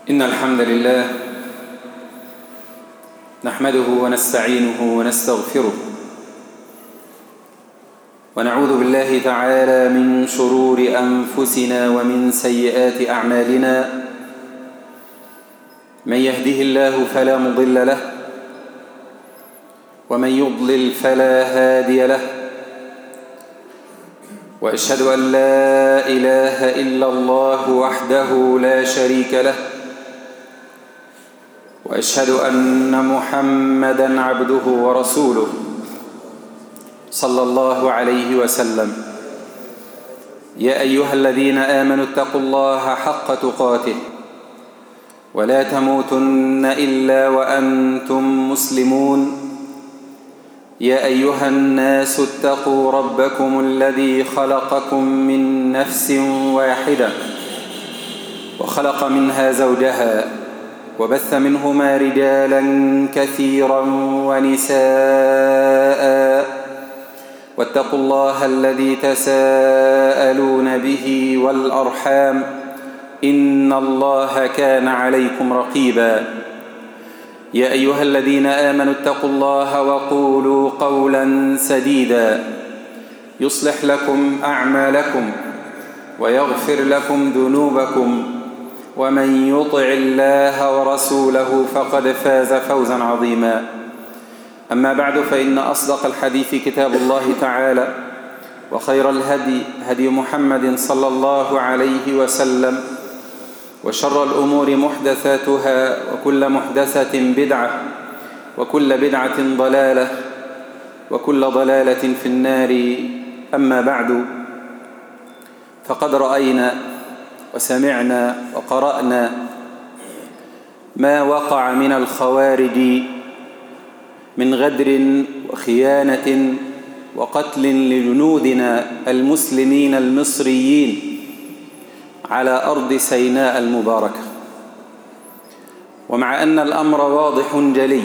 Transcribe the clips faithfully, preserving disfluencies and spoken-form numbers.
إن الحمد لله نحمده ونستعينه ونستغفره ونعوذ بالله تعالى من شرور أنفسنا ومن سيئات أعمالنا. من يهده الله فلا مضل له ومن يضلل فلا هادي له، وأشهد أن لا إله إلا الله وحده لا شريك له، وأشهد أن محمدًا عبده ورسوله صلى الله عليه وسلم. يا أيها الذين آمنوا اتقوا الله حق تقاته ولا تموتن إلا وأنتم مسلمون. يا أيها الناس اتقوا ربكم الذي خلقكم من نفس واحدة وخلق منها زوجها وبث منهما رجالا كثيرا ونساء، واتقوا الله الذي تساءلون به والأرحام إن الله كان عليكم رقيبا. يا أيها الذين آمنوا اتقوا الله وقولوا قولا سديدا يصلح لكم أعمالكم ويغفر لكم ذنوبكم، ومن يطع الله ورسوله فقد فاز فوزا عظيما. أما بعد، فإن أصدق الحديث كتاب الله تعالى، وخير الهدي هدي محمد صلى الله عليه وسلم، وشر الأمور محدثاتها، وكل محدثة بدعة، وكل بدعة ضلالة، وكل ضلالة في النار. أما بعد، فقد رأينا وسمعنا وقرأنا ما وقع من الخوارج من غدر وخيانة وقتل لجنودنا المسلمين المصريين على أرض سيناء المباركة. ومع أن الأمر واضح جلي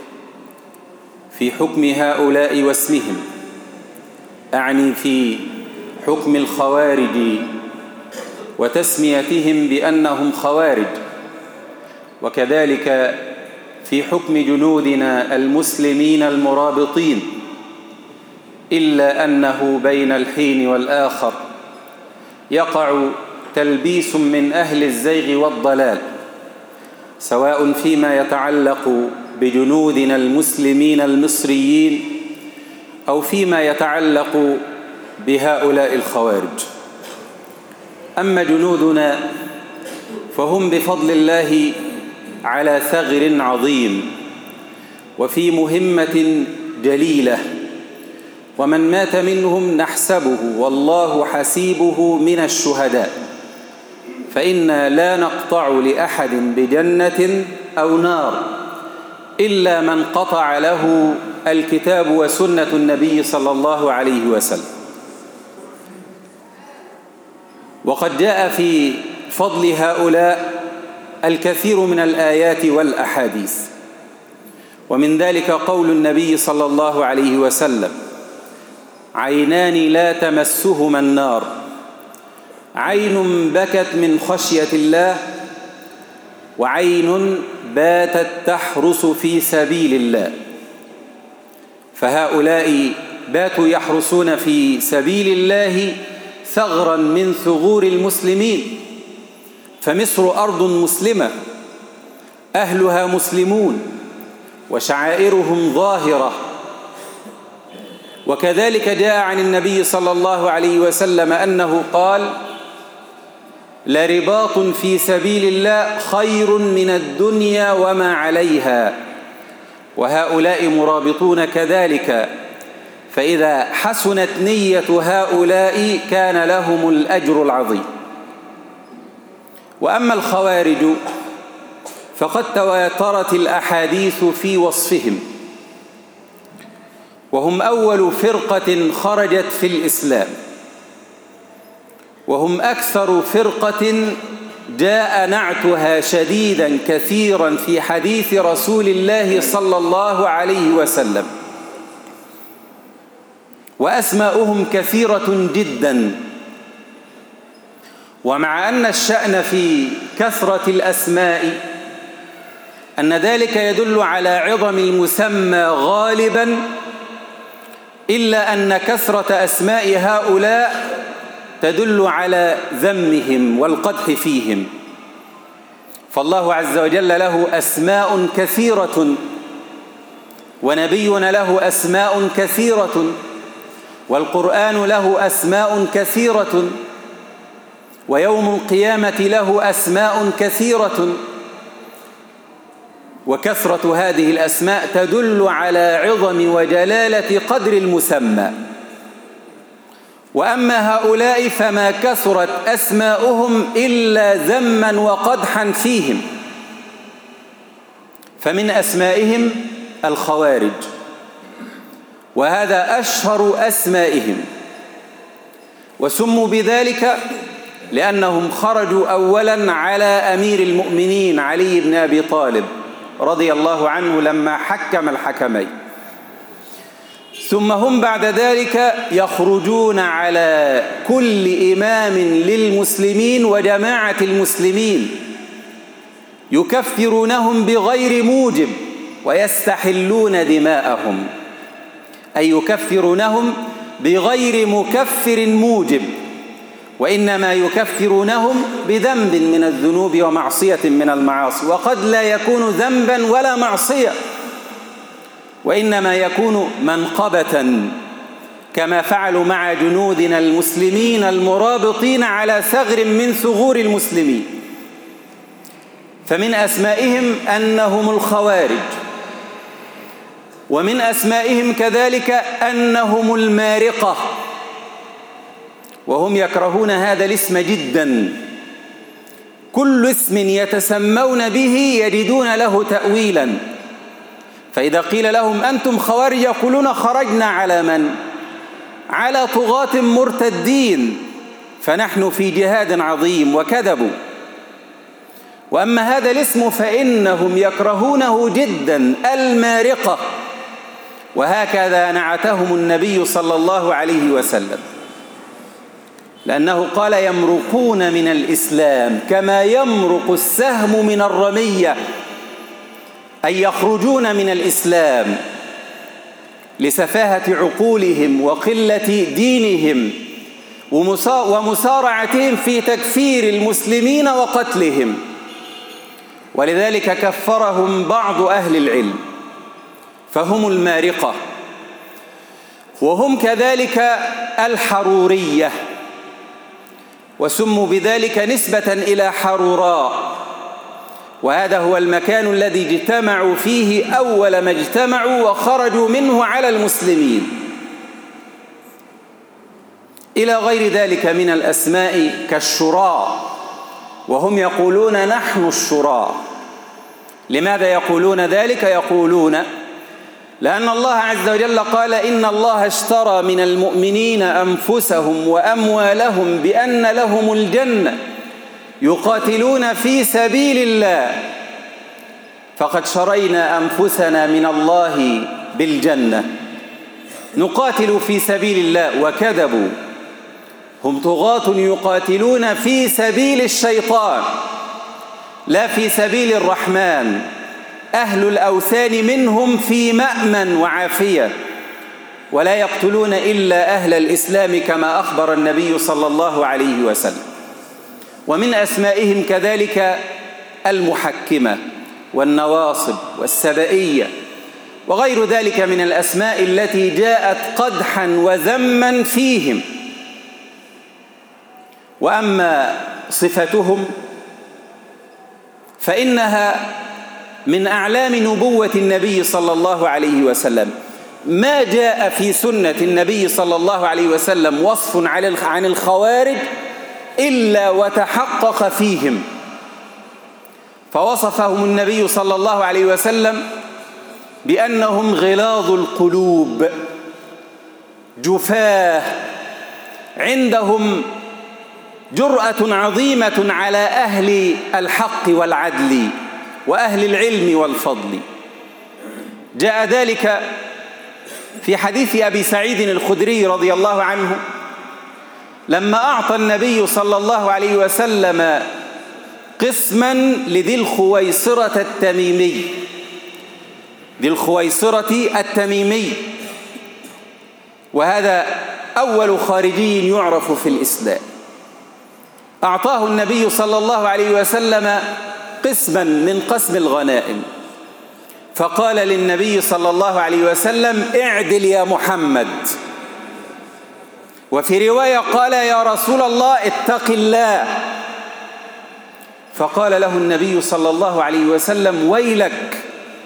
في حكم هؤلاء واسمهم، أعني في حكم الخوارج وتسميتهم بأنهم خوارج، وكذلك في حكم جنودنا المسلمين المرابطين، إلا أنه بين الحين والآخر يقع تلبيس من أهل الزيغ والضلال، سواء فيما يتعلق بجنودنا المسلمين المصريين أو فيما يتعلق بهؤلاء الخوارج. أما جنودنا فهم بفضل الله على ثغر عظيم وفي مهمة جليلة، ومن مات منهم نحسبه والله حسيبه من الشهداء، فإنا لا نقطع لأحد بجنة أو نار إلا من قطع له الكتاب وسنة النبي صلى الله عليه وسلم. وقد جاء في فضل هؤلاء الكثير من الآيات والأحاديث، ومن ذلك قول النبي صلى الله عليه وسلم: عينان لا تمسهما النار، عين بكت من خشية الله، وعين باتت تحرس في سبيل الله. فهؤلاء باتوا يحرسون في سبيل الله ثغرا من ثغور المسلمين، فمصر أرض مسلمة، أهلها مسلمون وشعائرهم ظاهرة. وكذلك جاء عن النبي صلى الله عليه وسلم أنه قال: لرباط في سبيل الله خير من الدنيا وما عليها. وهؤلاء مرابطون كذلك، فإذا حسنت نية هؤلاء كان لهم الأجر العظيم. وأما الخوارج فقد تواترت الأحاديث في وصفهم، وهم أول فرقة خرجت في الإسلام، وهم أكثر فرقة جاء نعتها شديدا كثيرا في حديث رسول الله صلى الله عليه وسلم، وأسماؤهم كثيرة جدا. ومع أن الشأن في كثرة الأسماء أن ذلك يدل على عظم المسمى غالبا، إلا أن كثرة أسماء هؤلاء تدل على ذمهم والقدح فيهم. فالله عز وجل له أسماء كثيرة، ونبينا له أسماء كثيرة، والقرآن له أسماء كثيرة، ويوم القيامة له أسماء كثيرة. وكثرة هذه الأسماء تدل على عظم وجلالة قدر المسمى. وأما هؤلاء فما كثرت أسماؤهم إلا ذما وقدحا فيهم. فمن أسمائهم الخوارج، وهذا أشهر أسمائهم، وسموا بذلك لأنهم خرجوا أولا على أمير المؤمنين علي بن أبي طالب رضي الله عنه لما حكم الحكمين، ثم هم بعد ذلك يخرجون على كل إمام للمسلمين وجماعة المسلمين، يكفرونهم بغير موجب ويستحلون دماءهم، أي يكفرونهم بغير مكفر موجب، وإنما يكفرونهم بذنب من الذنوب ومعصية من المعاصي، وقد لا يكون ذنبا ولا معصية، وإنما يكون منقبة، كما فعلوا مع جنودنا المسلمين المرابطين على ثغر من ثغور المسلمين. فمن أسمائهم أنهم الخوارج، ومن أسمائهم كذلك أنهم المارقة، وهم يكرهون هذا الاسم جدا. كل اسم يتسمون به يجدون له تأويلا، فإذا قيل لهم أنتم خوارج يقولون خرجنا على من؟ على طغاة مرتدين، فنحن في جهاد عظيم، وكذبوا. وأما هذا الاسم فإنهم يكرهونه جدا، المارقة، وهكذا نعتهم النبي صلى الله عليه وسلم، لأنه قال يمرقون من الإسلام كما يمرق السهم من الرمية، أي يخرجون من الإسلام لسفاهة عقولهم وقلة دينهم ومسارعتهم في تكفير المسلمين وقتلهم. ولذلك كفرهم بعض أهل العلم، فهم المارقة. وهم كذلك الحرورية، وسموا بذلك نسبة إلى حروراء، وهذا هو المكان الذي اجتمعوا فيه أول ما اجتمعوا وخرجوا منه على المسلمين، إلى غير ذلك من الأسماء كالشراء، وهم يقولون نحن الشراء. لماذا يقولون ذلك؟ يقولون لأن الله عز وجل قال إن الله اشترى من المؤمنين أنفسهم وأموالهم بأن لهم الجنة يقاتلون في سبيل الله، فقد شرينا أنفسنا من الله بالجنة، نقاتل في سبيل الله. وكذبوا، هم طغاة يقاتلون في سبيل الشيطان لا في سبيل الرحمن. أهل الأوثان منهم في مأمن وعافية، ولا يقتلون إلا أهل الإسلام كما أخبر النبي صلى الله عليه وسلم. ومن أسمائهم كذلك المحكمة والنواصب والسبئية وغير ذلك من الأسماء التي جاءت قدحا وذما فيهم. وأما صفتهم فإنها من أعلام نبوة النبي صلى الله عليه وسلم. ما جاء في سنة النبي صلى الله عليه وسلم وصف عن الخوارج إلا وتحقق فيهم، فوصفهم النبي صلى الله عليه وسلم بأنهم غلاظ القلوب جفاه، عندهم جرأة عظيمة على أهل الحق والعدل وأهل العلم والفضل. جاء ذلك في حديث أبي سعيد الخدري رضي الله عنه لما أعطى النبي صلى الله عليه وسلم قسما لذي الخويصرة التميمي، ذي الخويصرة التميمي، وهذا أول خارجي يعرف في الإسلام. أعطاه النبي صلى الله عليه وسلم قسما من قسم الغنائم، فقال للنبي صلى الله عليه وسلم: اعدل يا محمد. وفي رواية قال: يا رسول الله اتق الله. فقال له النبي صلى الله عليه وسلم: ويلك،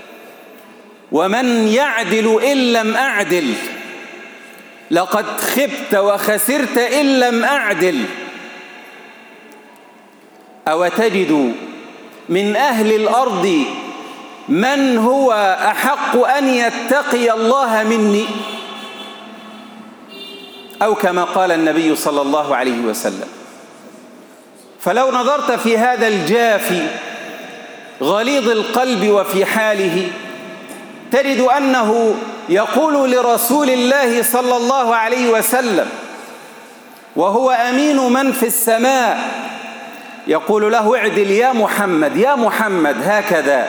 ومن يعدل إن لم أعدل؟ لقد خبت وخسرت إن لم أعدل. أو تجد من أهل الأرض من هو أحق أن يتقي الله مني؟ أو كما قال النبي صلى الله عليه وسلم. فلو نظرت في هذا الجافي غليظ القلب وفي حاله، تجد أنه يقول لرسول الله صلى الله عليه وسلم وهو أمين من في السماء، يقول له: اعدل يا محمد، يا محمد، هكذا.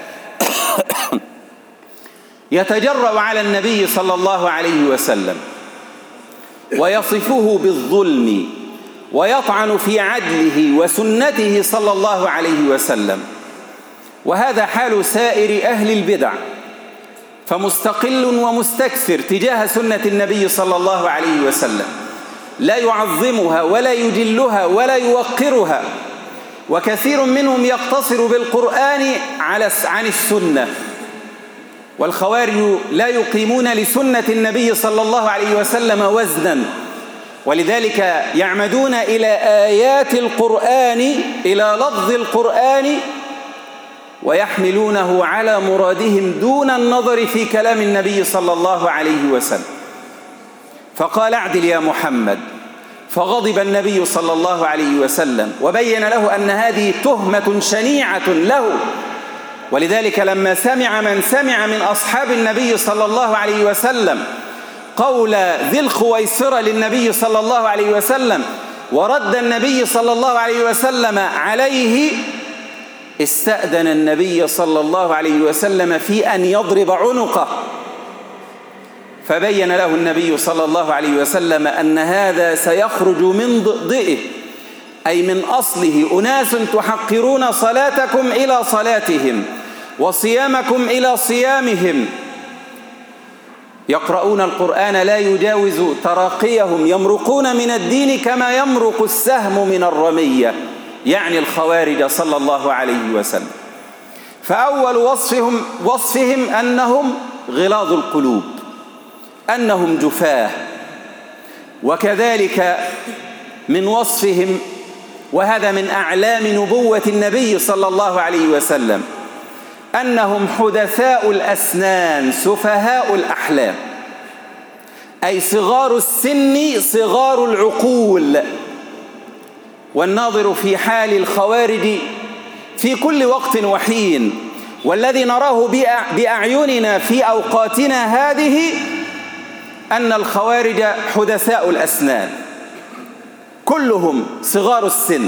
يتجرأ على النبي صلى الله عليه وسلم ويصفه بالظلم ويطعن في عدله وسنته صلى الله عليه وسلم. وهذا حال سائر أهل البدع، فمستقل ومستكثر تجاه سنة النبي صلى الله عليه وسلم، لا يعظمها ولا يجلها ولا يوقرها، وكثير منهم يقتصر بالقرآن على عن السنة. والخوارج لا يقيمون لسنة النبي صلى الله عليه وسلم وزنا، ولذلك يعمدون إلى آيات القرآن، إلى لفظ القرآن، ويحملونه على مرادهم دون النظر في كلام النبي صلى الله عليه وسلم. فقال: اعدل يا محمد. فغضب النبي صلى الله عليه وسلم وبين له أن هذه تهمة شنيعة له. ولذلك لما سمع من سمع من أصحاب النبي صلى الله عليه وسلم قول ذي الخويصرة للنبي صلى الله عليه وسلم ورد النبي صلى الله عليه وسلم عليه، استأذن النبي صلى الله عليه وسلم في أن يضرب عنقه، فبين له النبي صلى الله عليه وسلم أن هذا سيخرج من ضئه، أي من أصله: أناس تحقرون صلاتكم إلى صلاتهم وصيامكم إلى صيامهم، يقرؤون القرآن لا يجاوز تراقيهم، يمرقون من الدين كما يمرق السهم من الرمية، يعني الخوارج صلى الله عليه وسلم. فأول وصفهم, وصفهم أنهم غلاظ القلوب، أنهم جفاه. وكذلك من وصفهم، وهذا من أعلام نبوة النبي صلى الله عليه وسلم، أنهم حدثاء الأسنان سفهاء الأحلام، أي صغار السن صغار العقول. والناظر في حال الخوارج في كل وقت وحين، والذي نراه بأعيننا في أوقاتنا هذه، أن الخوارج حدثاء الأسنان، كلهم صغار السن،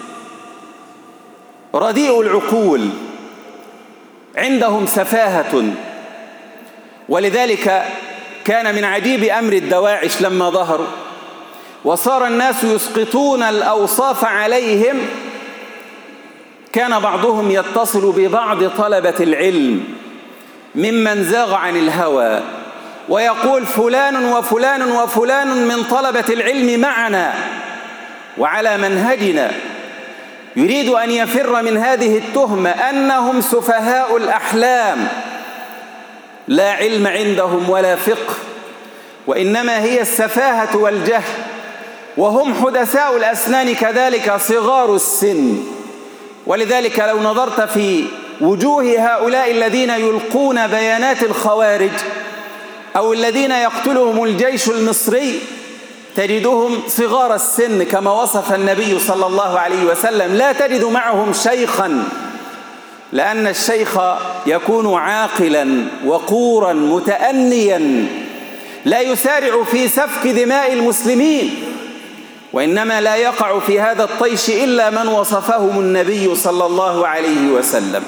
رديء العقول، عندهم سفاهة. ولذلك كان من عجيب أمر الدواعش لما ظهروا وصار الناس يسقطون الأوصاف عليهم، كان بعضهم يتصل ببعض طلبة العلم ممن زاغ عن الهوى ويقول: فلان وفلان وفلان من طلبة العلم معنا وعلى منهجنا، يريد أن يفر من هذه التهمة أنهم سفهاء الأحلام، لا علم عندهم ولا فقه، وإنما هي السفاهة والجهل. وهم حدثاء الأسنان كذلك صغار السن. ولذلك لو نظرت في وجوه هؤلاء الذين يلقون بيانات الخوارج أو الذين يقتلهم الجيش المصري، تجدهم صغار السن كما وصف النبي صلى الله عليه وسلم. لا تجد معهم شيخا، لأن الشيخ يكون عاقلا وقورا متأنيا، لا يسارع في سفك دماء المسلمين، وإنما لا يقع في هذا الطيش إلا من وصفهم النبي صلى الله عليه وسلم.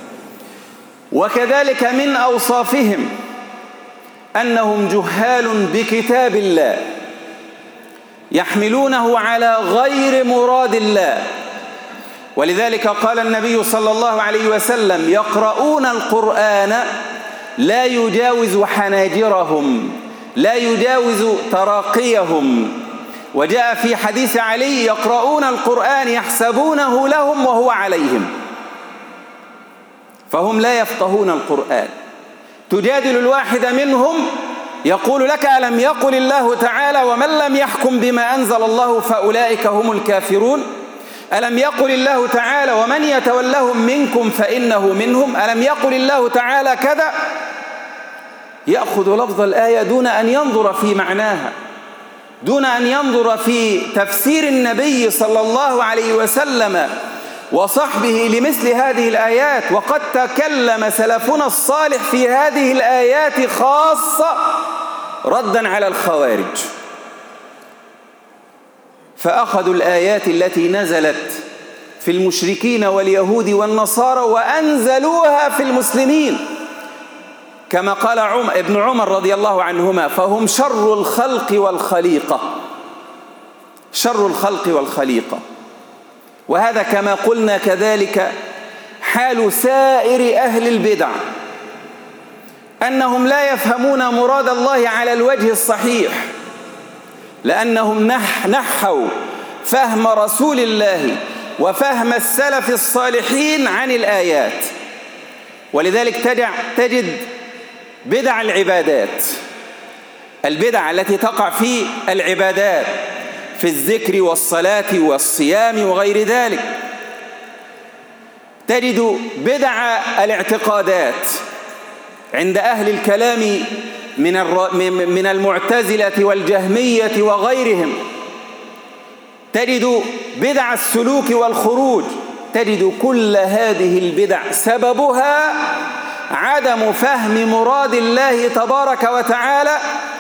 وكذلك من أوصافهم أنهم جهال بكتاب الله يحملونه على غير مراد الله. ولذلك قال النبي صلى الله عليه وسلم: يقرؤون القرآن لا يجاوز حناجرهم، لا يجاوز تراقيهم. وجاء في حديث علي: يقرؤون القرآن يحسبونه لهم وهو عليهم. فهم لا يفقهون القرآن. تجادل الواحد منهم يقول لك: ألم يقل الله تعالى: ومن لم يحكم بما أنزل الله فأولئك هم الكافرون؟ ألم يقل الله تعالى: ومن يتولهم منكم فإنه منهم؟ ألم يقل الله تعالى كذا؟ يأخذ لفظ الآية دون أن ينظر في معناها، دون أن ينظر في تفسير النبي صلى الله عليه وسلم وصحبه لمثل هذه الآيات. وقد تكلم سلفنا الصالح في هذه الآيات خاصة ردا على الخوارج، فأخذوا الآيات التي نزلت في المشركين واليهود والنصارى وأنزلوها في المسلمين، كما قال عم ابن عمر رضي الله عنهما: فهم شر الخلق والخليقة، شر الخلق والخليقة. وهذا كما قلنا كذلك حال سائر أهل البدع، أنهم لا يفهمون مراد الله على الوجه الصحيح، لأنهم نح نحوا فهم رسول الله وفهم السلف الصالحين عن الآيات. ولذلك تجد بدع العبادات، البدع التي تقع في العبادات في الذكر والصلاة والصيام وغير ذلك. تجد بدع الاعتقادات عند أهل الكلام من من المعتزلة والجهمية وغيرهم. تجد بدع السلوك والخروج. تجد كل هذه البدع سببها عدم فهم مراد الله تبارك وتعالى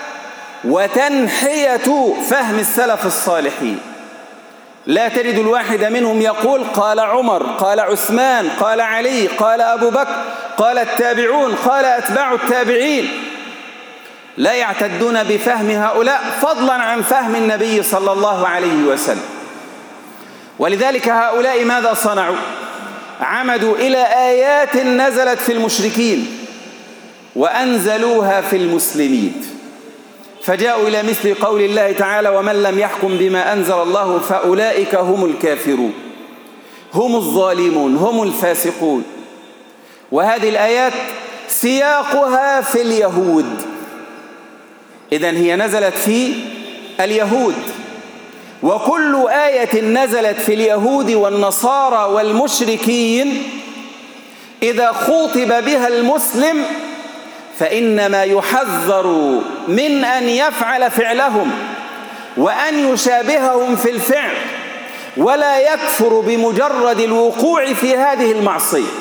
وتنحية فهم السلف الصالحين. لا تجد الواحد منهم يقول: قال عمر، قال عثمان، قال علي، قال أبو بكر، قال التابعون، قال أتباع التابعين. لا يعتدون بفهم هؤلاء فضلا عن فهم النبي صلى الله عليه وسلم. ولذلك هؤلاء ماذا صنعوا؟ عمدوا إلى آيات نزلت في المشركين وأنزلوها في المسلمين، فجاءوا إلى مثل قول الله تعالى: ومن لم يحكم بما أنزل الله فأولئك هم الكافرون، هم الظالمون، هم الفاسقون. وهذه الآيات سياقها في اليهود، إذن هي نزلت في اليهود. وكل آية نزلت في اليهود والنصارى والمشركين إذا خوطب بها المسلم فإنما يحذر من أن يفعل فعلهم وأن يشابههم في الفعل، ولا يكفر بمجرد الوقوع في هذه المعصية،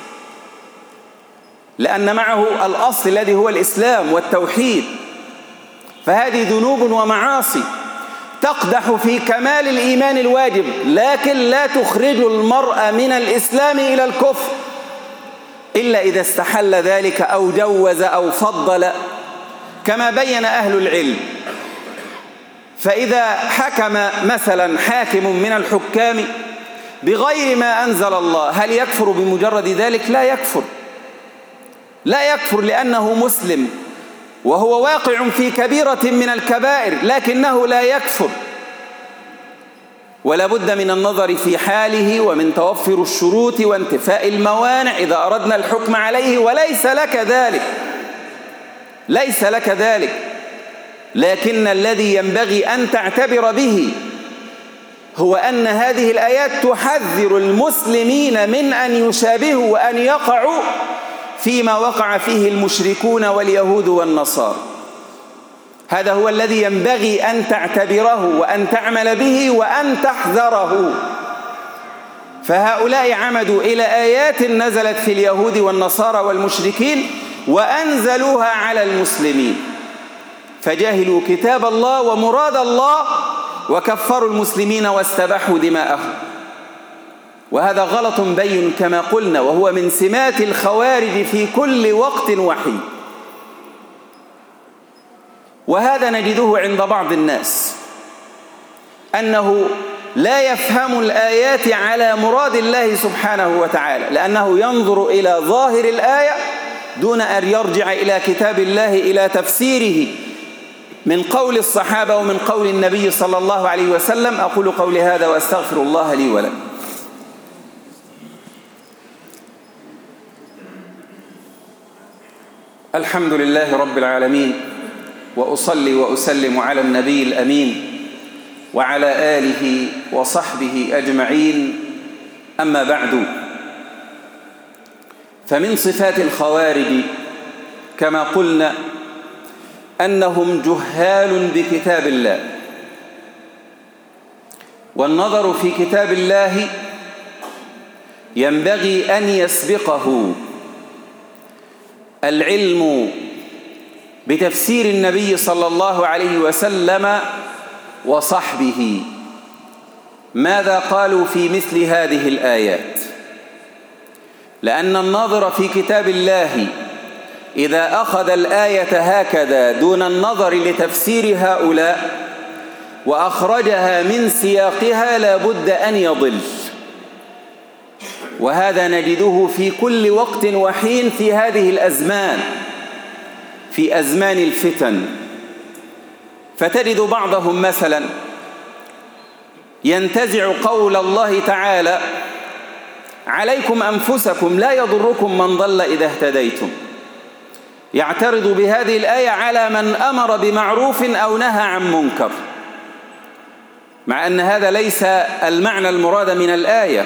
لأن معه الأصل الذي هو الإسلام والتوحيد. فهذه ذنوب ومعاصي تقدح في كمال الإيمان الواجب، لكن لا تخرج المرء من الإسلام إلى الكفر إلا إذا استحل ذلك أو جوز أو فضل، كما بين أهل العلم. فإذا حكم مثلا حاكم من الحكام بغير ما أنزل الله، هل يكفر بمجرد ذلك؟ لا يكفر، لا يكفر، لأنه مسلم وهو واقع في كبيرة من الكبائر، لكنه لا يكفر. ولا بد من النظر في حاله ومن توفر الشروط وانتفاء الموانع إذا أردنا الحكم عليه، وليس لك ذلك، ليس لك ذلك. لكن الذي ينبغي أن تعتبر به هو أن هذه الآيات تحذر المسلمين من أن يشابهوا وأن يقعوا فيما وقع فيه المشركون واليهود والنصارى. هذا هو الذي ينبغي أن تعتبره وأن تعمل به وأن تحذره. فهؤلاء عمدوا إلى آيات نزلت في اليهود والنصارى والمشركين وأنزلوها على المسلمين، فجاهلوا كتاب الله ومراد الله وكفروا المسلمين واستباحوا دماءهم. وهذا غلط بين كما قلنا، وهو من سمات الخوارج في كل وقت وحين. وهذا نجده عند بعض الناس، أنه لا يفهم الآيات على مراد الله سبحانه وتعالى، لأنه ينظر إلى ظاهر الآية دون أن يرجع إلى كتاب الله، إلى تفسيره من قول الصحابة ومن قول النبي صلى الله عليه وسلم. أقول قولي هذا وأستغفر الله لي ولكم. الحمد لله رب العالمين، وأصلي وأسلم على النبي الأمين وعلى آله وصحبه أجمعين. أما بعد، فمن صفات الخوارج كما قلنا أنهم جهال بكتاب الله، والنظر في كتاب الله ينبغي أن يسبقه العلم بتفسير النبي صلى الله عليه وسلم وصحبه، ماذا قالوا في مثل هذه الآيات. لأن الناظر في كتاب الله إذا أخذ الآية هكذا دون النظر لتفسير هؤلاء وأخرجها من سياقها لا بد أن يضل. وهذا نجده في كل وقت وحين في هذه الأزمان، في أزمان الفتن. فتجد بعضهم مثلا ينتزع قول الله تعالى: عليكم أنفسكم لا يضركم من ضل إذا اهتديتم، يعترض بهذه الآية على من أمر بمعروف أو نهى عن منكر، مع أن هذا ليس المعنى المراد من الآية.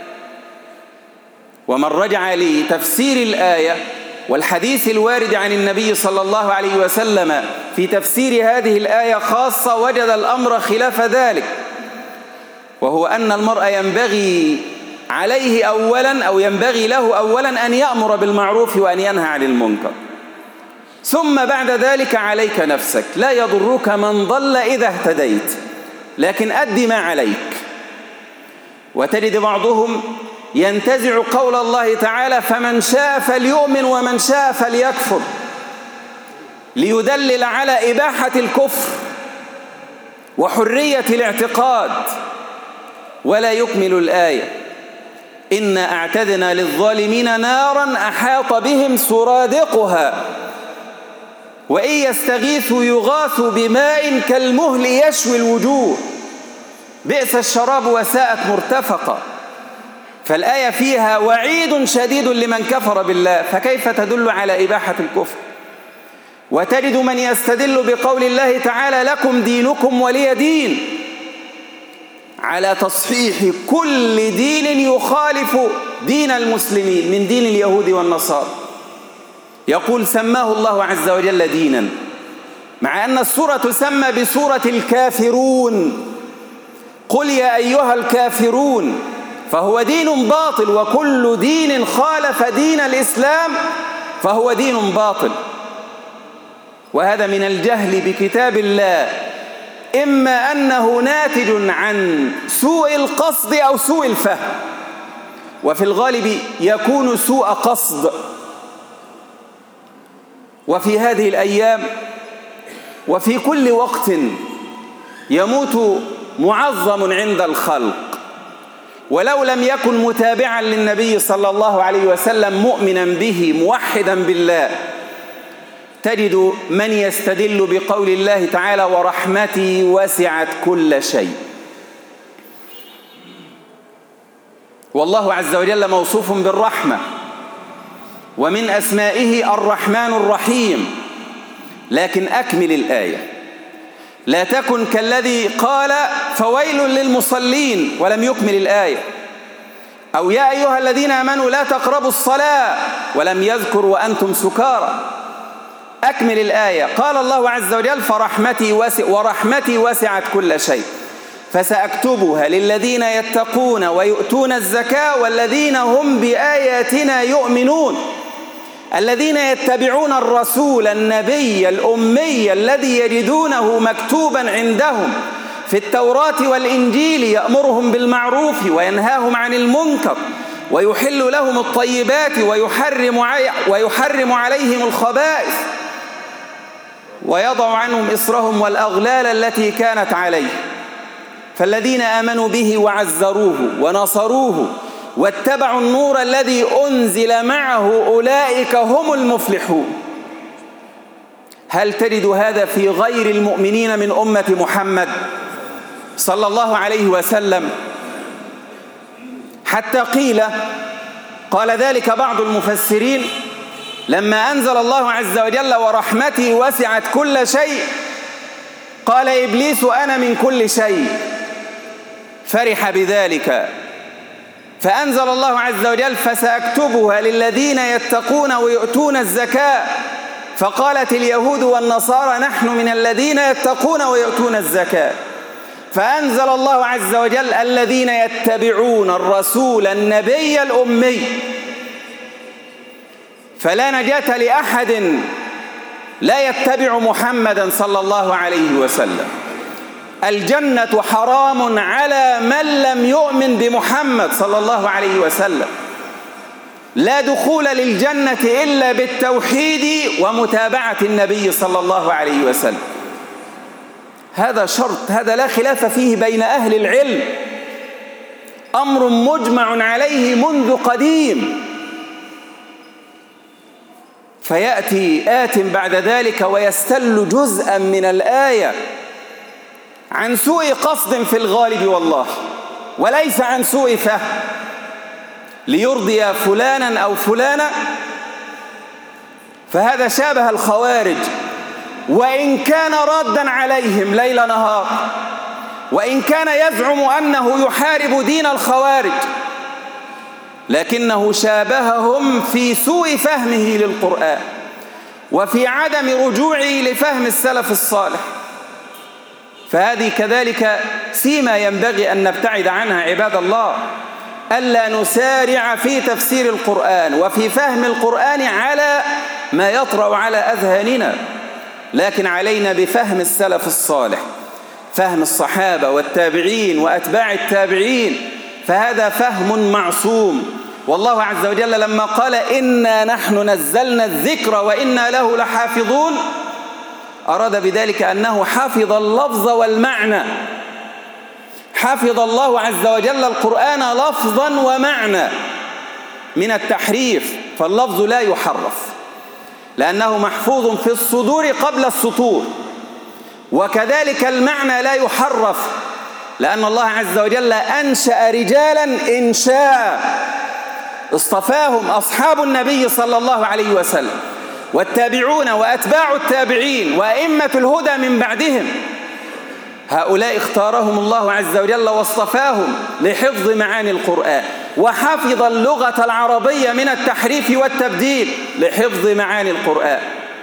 ومن رجع لتفسير الآية والحديث الوارد عن النبي صلى الله عليه وسلم في تفسير هذه الآية خاصة وجد الأمر خلاف ذلك، وهو أن المرء ينبغي عليه أولا أو ينبغي له أولا أن يأمر بالمعروف وأن ينهى عن المنكر، ثم بعد ذلك عليك نفسك. لا يضرك من ضل إذا اهتديت، لكن أد ما عليك. وتجد بعضهم ينتزع قول الله تعالى: فمن شاء فليؤمن ومن شاء فليكفر، ليدلل على إباحة الكفر وحرية الاعتقاد، ولا يكمل الآية: إنا أعتدنا للظالمين نارا أحاط بهم سرادقها وإن يستغيثوا يغاثوا بماء كالمهل يشوي الوجوه بئس الشراب وساءت مرتفقا. فالآية فيها وعيد شديد لمن كفر بالله، فكيف تدل على إباحة الكفر؟ وتجد من يستدل بقول الله تعالى: لكم دينكم ولي دين، على تصحيح كل دين يخالف دين المسلمين من دين اليهود والنصارى. يقول: سماه الله عز وجل دينا، مع أن السورة تسمى بسورة الكافرون. قل يا أيها الكافرون، فهو دين باطل، وكل دين خالف دين الإسلام فهو دين باطل. وهذا من الجهل بكتاب الله، إما أنه ناتج عن سوء القصد أو سوء الفهم، وفي الغالب يكون سوء قصد. وفي هذه الأيام وفي كل وقت يموت معظم عند الخلق، ولو لم يكن متابعا للنبي صلى الله عليه وسلم مؤمنا به موحدا بالله، تجد من يستدل بقول الله تعالى: ورحمتي وسعت كل شيء. والله عز وجل موصوف بالرحمة، ومن أسمائه الرحمن الرحيم. لكن أكمل الآية، لا تكن كالذي قال: فويل للمصلين، ولم يكمل الآية. أو يا أيها الذين آمنوا لا تقربوا الصلاة، ولم يذكر وأنتم سكارى. أكمل الآية. قال الله عز وجل: فرحمتي وسع ورحمتي وسعت كل شيء فسأكتبها للذين يتقون ويؤتون الزكاة والذين هم بآياتنا يؤمنون. الذين يتبعون الرسول النبي الأمي الذي يجدونه مكتوبا عندهم في التوراة والإنجيل يأمرهم بالمعروف وينهاهم عن المنكر ويحل لهم الطيبات ويحرم ويحرم عليهم الخبائث ويضع عنهم إصرهم والأغلال التي كانت عليه. فالذين آمنوا به وعزروه ونصروه واتبعوا النور الذي أنزل معه أولئك هم المفلحون. هل تجد هذا في غير المؤمنين من أمة محمد صلى الله عليه وسلم؟ حتى قيل قال ذلك بعض المفسرين لما أنزل الله عز وجل ورحمته وسعت كل شيء قال إبليس أنا من كل شيء، فرح بذلك فأنزل الله عز وجل فسأكتبها للذين يتقون ويؤتون الزكاة، فقالت اليهود والنصارى نحن من الذين يتقون ويؤتون الزكاة، فأنزل الله عز وجل الذين يتبعون الرسول النبي الأمي. فلا نجاة لأحد لا يتبع محمدا صلى الله عليه وسلم. الجنة حرام على من لم يؤمن بمحمد صلى الله عليه وسلم. لا دخول للجنة إلا بالتوحيد ومتابعة النبي صلى الله عليه وسلم. هذا شرط، هذا لا خلاف فيه بين أهل العلم، أمر مجمع عليه منذ قديم. فيأتي آت بعد ذلك ويستل جزءا من الآية عن سوء قصد في الغالب والله، وليس عن سوء فهم ليرضي فلانا أو فلانا. فهذا شابه الخوارج، وإن كان رادا عليهم ليل نهار، وإن كان يزعم أنه يحارب دين الخوارج، لكنه شابههم في سوء فهمه للقرآن وفي عدم رجوعه لفهم السلف الصالح. فهذه كذلك سيما ينبغي أن نبتعد عنها عباد الله، ألا نسارع في تفسير القرآن وفي فهم القرآن على ما يطرأ على أذهاننا، لكن علينا بفهم السلف الصالح، فهم الصحابة والتابعين وأتباع التابعين، فهذا فهم معصوم. والله عز وجل لما قال إنا نحن نزلنا الذكر وإنا له لحافظون أراد بذلك أنه حافظ اللفظ والمعنى، حافظ الله عز وجل القرآن لفظا ومعنى من التحريف، فاللفظ لا يحرف لأنه محفوظ في الصدور قبل السطور، وكذلك المعنى لا يحرف لأن الله عز وجل أنشأ رجالا إنشاء اصطفاهم أصحاب النبي صلى الله عليه وسلم والتابعون وأتباع التابعين وأئمة الهدى من بعدهم، هؤلاء اختارهم الله عز وجل واصطفاهم لحفظ معاني القرآن، وحفظ اللغة العربية من التحريف والتبديل لحفظ معاني القرآن.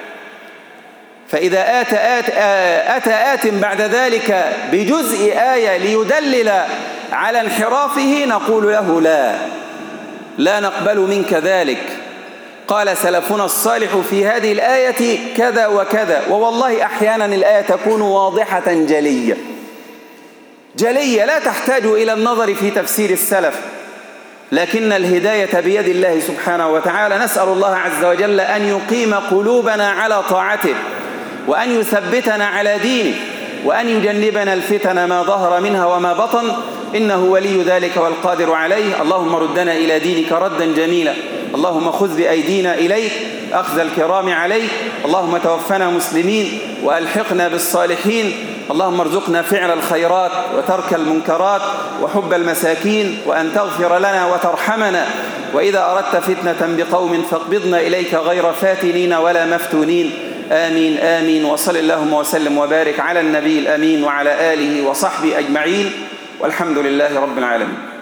فإذا آت آت أتى آت بعد ذلك بجزء آية ليدلل على انحرافه نقول له لا لا نقبل منك ذلك. قال سلفنا الصالح في هذه الآية كذا وكذا، ووالله أحيانا الآية تكون واضحة جلية جلية لا تحتاج إلى النظر في تفسير السلف، لكن الهداية بيد الله سبحانه وتعالى. نسأل الله عز وجل أن يقيم قلوبنا على طاعته، وأن يثبتنا على دينه، وأن يجنبنا الفتن ما ظهر منها وما بطن، إنه ولي ذلك والقادر عليه. اللهم ردنا إلى دينك ردا جميلا، اللهم خذ بأيدينا إليك أخذ الكرام عليك، اللهم توفنا مسلمين وألحقنا بالصالحين، اللهم ارزقنا فعل الخيرات وترك المنكرات وحب المساكين، وأن تغفر لنا وترحمنا، وإذا أردت فتنة بقوم فاقبضنا إليك غير فاتنين ولا مفتونين. آمين آمين. وصل اللهم وسلم وبارك على النبي الأمين وعلى آله وصحبه أجمعين، والحمد لله رب العالمين.